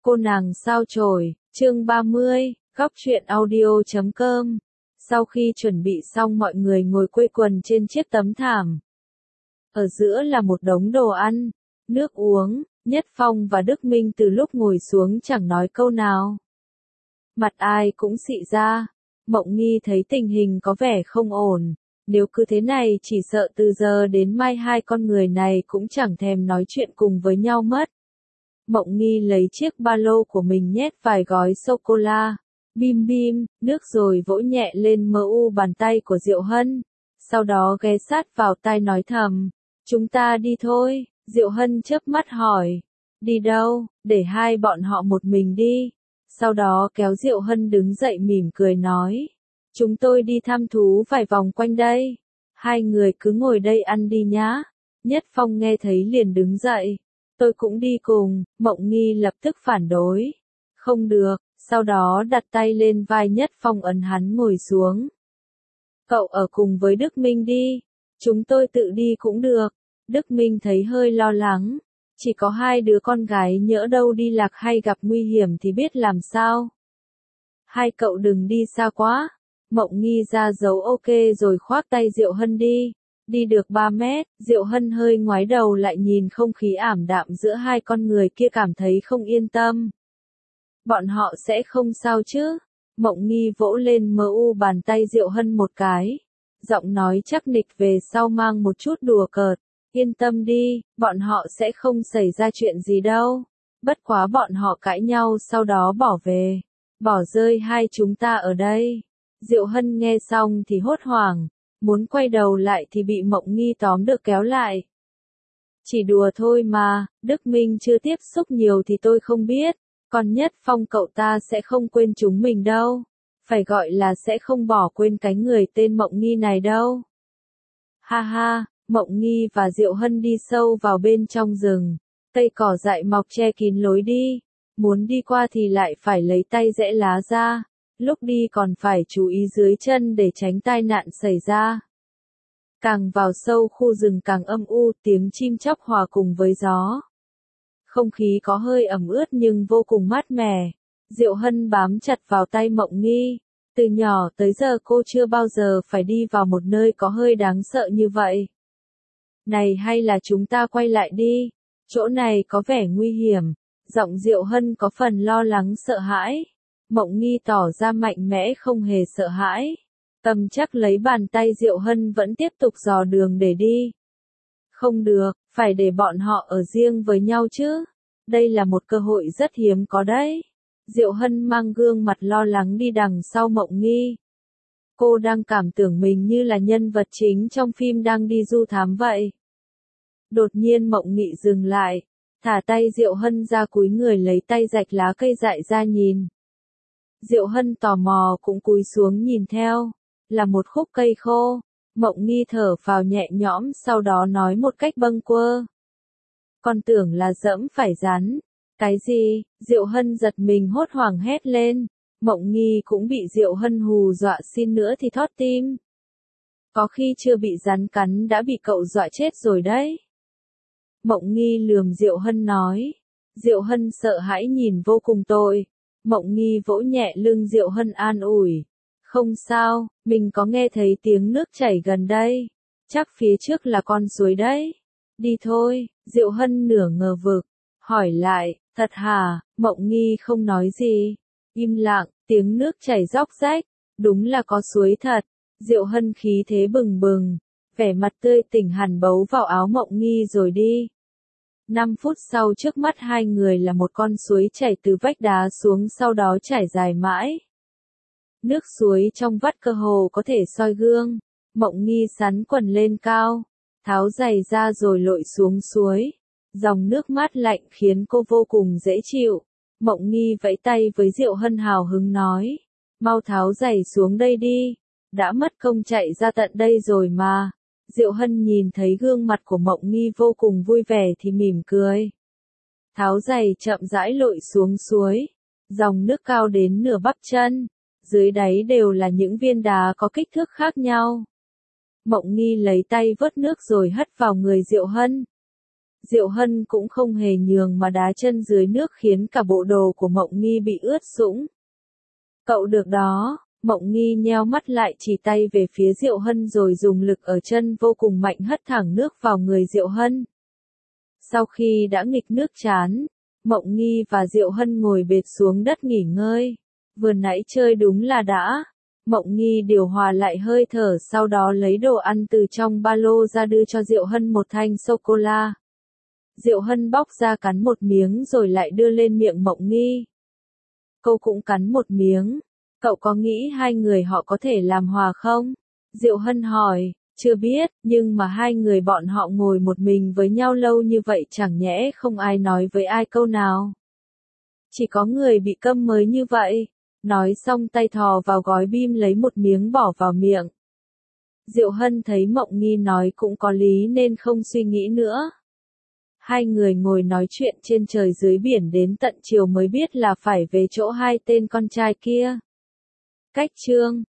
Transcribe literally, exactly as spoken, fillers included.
Cô nàng sao chổi, chương ba mươi, góc truyện audio chấm com. Sau khi chuẩn bị xong mọi người ngồi quây quần trên chiếc tấm thảm. Ở giữa là một đống đồ ăn, nước uống, Nhất Phong và Đức Minh từ lúc ngồi xuống chẳng nói câu nào. Mặt ai cũng xị ra, Mộng Nghi thấy tình hình có vẻ không ổn, nếu cứ thế này chỉ sợ từ giờ đến mai hai con người này cũng chẳng thèm nói chuyện cùng với nhau mất. Mộng Nghi lấy chiếc ba lô của mình nhét vài gói sô-cô-la, bim bim, nước rồi vỗ nhẹ lên mờ u bàn tay của Diệu Hân, sau đó ghé sát vào tai nói thầm, chúng ta đi thôi. Diệu Hân chớp mắt hỏi, đi đâu, để hai bọn họ một mình đi. Sau đó kéo Diệu Hân đứng dậy mỉm cười nói, chúng tôi đi thăm thú vài vòng quanh đây, hai người cứ ngồi đây ăn đi nhá. Nhất Phong nghe thấy liền đứng dậy, tôi cũng đi cùng. Mộng Nghi lập tức phản đối, không được, sau đó đặt tay lên vai Nhất Phong ấn hắn ngồi xuống. Cậu ở cùng với Đức Minh đi, chúng tôi tự đi cũng được. Đức Minh thấy hơi lo lắng, chỉ có hai đứa con gái nhỡ đâu đi lạc hay gặp nguy hiểm thì biết làm sao. Hai cậu đừng đi xa quá. Mộng Nghi ra dấu ok rồi khoác tay Diệu Hân đi. Đi được ba mét, Diệu Hân hơi ngoái đầu lại nhìn không khí ảm đạm giữa hai con người kia cảm thấy không yên tâm. Bọn họ sẽ không sao chứ? Mộng Nghi vỗ lên mờ u bàn tay Diệu Hân một cái. Giọng nói chắc nịch về sau mang một chút đùa cợt. Yên tâm đi, bọn họ sẽ không xảy ra chuyện gì đâu. Bất quá bọn họ cãi nhau sau đó bỏ về. Bỏ rơi hai chúng ta ở đây. Diệu Hân nghe xong thì hốt hoảng. Muốn quay đầu lại thì bị Mộng Nghi tóm được kéo lại. Chỉ đùa thôi mà, Đức Minh chưa tiếp xúc nhiều thì tôi không biết. Còn Nhất Phong cậu ta sẽ không quên chúng mình đâu. Phải gọi là sẽ không bỏ quên cái người tên Mộng Nghi này đâu. Ha ha, Mộng Nghi và Diệu Hân đi sâu vào bên trong rừng. Cây cỏ dại mọc che kín lối đi. Muốn đi qua thì lại phải lấy tay giẽ lá ra. Lúc đi còn phải chú ý dưới chân để tránh tai nạn xảy ra. Càng vào sâu khu rừng càng âm u, tiếng chim chóc hòa cùng với gió. Không khí có hơi ẩm ướt nhưng vô cùng mát mẻ. Diệu Hân bám chặt vào tay Mộng Nghi. Từ nhỏ tới giờ cô chưa bao giờ phải đi vào một nơi có hơi đáng sợ như vậy. Này hay là chúng ta quay lại đi, chỗ này có vẻ nguy hiểm. Giọng Diệu Hân có phần lo lắng sợ hãi. Mộng Nghi tỏ ra mạnh mẽ không hề sợ hãi. Cầm chắc lấy bàn tay Diệu Hân vẫn tiếp tục dò đường để đi. Không được, phải để bọn họ ở riêng với nhau chứ. Đây là một cơ hội rất hiếm có đấy. Diệu Hân mang gương mặt lo lắng đi đằng sau Mộng Nghi. Cô đang cảm tưởng mình như là nhân vật chính trong phim đang đi du thám vậy. Đột nhiên Mộng Nghị dừng lại, thả tay Diệu Hân ra cúi người lấy tay rạch lá cây dại ra nhìn. Diệu Hân tò mò cũng cúi xuống nhìn theo, là một khúc cây khô. Mộng Nghi thở phào nhẹ nhõm sau đó nói một cách bâng quơ. Con tưởng là dẫm phải rắn. Cái gì? Diệu Hân giật mình hốt hoảng hét lên. Mộng Nghi cũng bị Diệu Hân hù dọa xin nữa thì thót tim. Có khi chưa bị rắn cắn đã bị cậu dọa chết rồi đấy. Mộng Nghi lườm Diệu Hân nói. Diệu Hân sợ hãi nhìn vô cùng tội. Mộng Nghi vỗ nhẹ lưng Diệu Hân an ủi. Không sao, mình có nghe thấy tiếng nước chảy gần đây. Chắc phía trước là con suối đấy. Đi thôi. Diệu Hân nửa ngờ vực. Hỏi lại, thật hả? Mộng Nghi không nói gì. Im lặng, tiếng nước chảy róc rách. Đúng là có suối thật. Diệu Hân khí thế bừng bừng. Vẻ mặt tươi tỉnh hẳn bấu vào áo Mộng Nghi rồi đi. Năm phút sau trước mắt hai người là một con suối chảy từ vách đá xuống sau đó chảy dài mãi. Nước suối trong vắt cơ hồ có thể soi gương. Mộng Nghi sắn quần lên cao, tháo giày ra rồi lội xuống suối. Dòng nước mát lạnh khiến cô vô cùng dễ chịu. Mộng Nghi vẫy tay với Diệu Hân hào hứng nói. Mau tháo giày xuống đây đi. Đã mất công chạy ra tận đây rồi mà. Diệu Hân nhìn thấy gương mặt của Mộng Nghi vô cùng vui vẻ thì mỉm cười. Tháo giày chậm rãi lội xuống suối. Dòng nước cao đến nửa bắp chân. Dưới đáy đều là những viên đá có kích thước khác nhau. Mộng Nghi lấy tay vớt nước rồi hất vào người Diệu Hân. Diệu Hân cũng không hề nhường mà đá chân dưới nước khiến cả bộ đồ của Mộng Nghi bị ướt sũng. Cậu được đó, Mộng Nghi nheo mắt lại chỉ tay về phía Diệu Hân rồi dùng lực ở chân vô cùng mạnh hất thẳng nước vào người Diệu Hân. Sau khi đã nghịch nước chán, Mộng Nghi và Diệu Hân ngồi bệt xuống đất nghỉ ngơi. Vừa nãy chơi đúng là đã. Mộng Nghi điều hòa lại hơi thở, sau đó lấy đồ ăn từ trong ba lô ra đưa cho Diệu Hân một thanh sô-cô-la. Diệu Hân bóc ra cắn một miếng rồi lại đưa lên miệng Mộng Nghi. Cô cũng cắn một miếng. Cậu có nghĩ hai người họ có thể làm hòa không? Diệu Hân hỏi. Chưa biết, nhưng mà hai người bọn họ ngồi một mình với nhau lâu như vậy chẳng nhẽ không ai nói với ai câu nào. Chỉ có người bị câm mới như vậy. Nói xong tay thò vào gói bim lấy một miếng bỏ vào miệng. Diệu Hân thấy Mộng Nghi nói cũng có lý nên không suy nghĩ nữa. Hai người ngồi nói chuyện trên trời dưới biển đến tận chiều mới biết là phải về chỗ hai tên con trai kia. Cách chương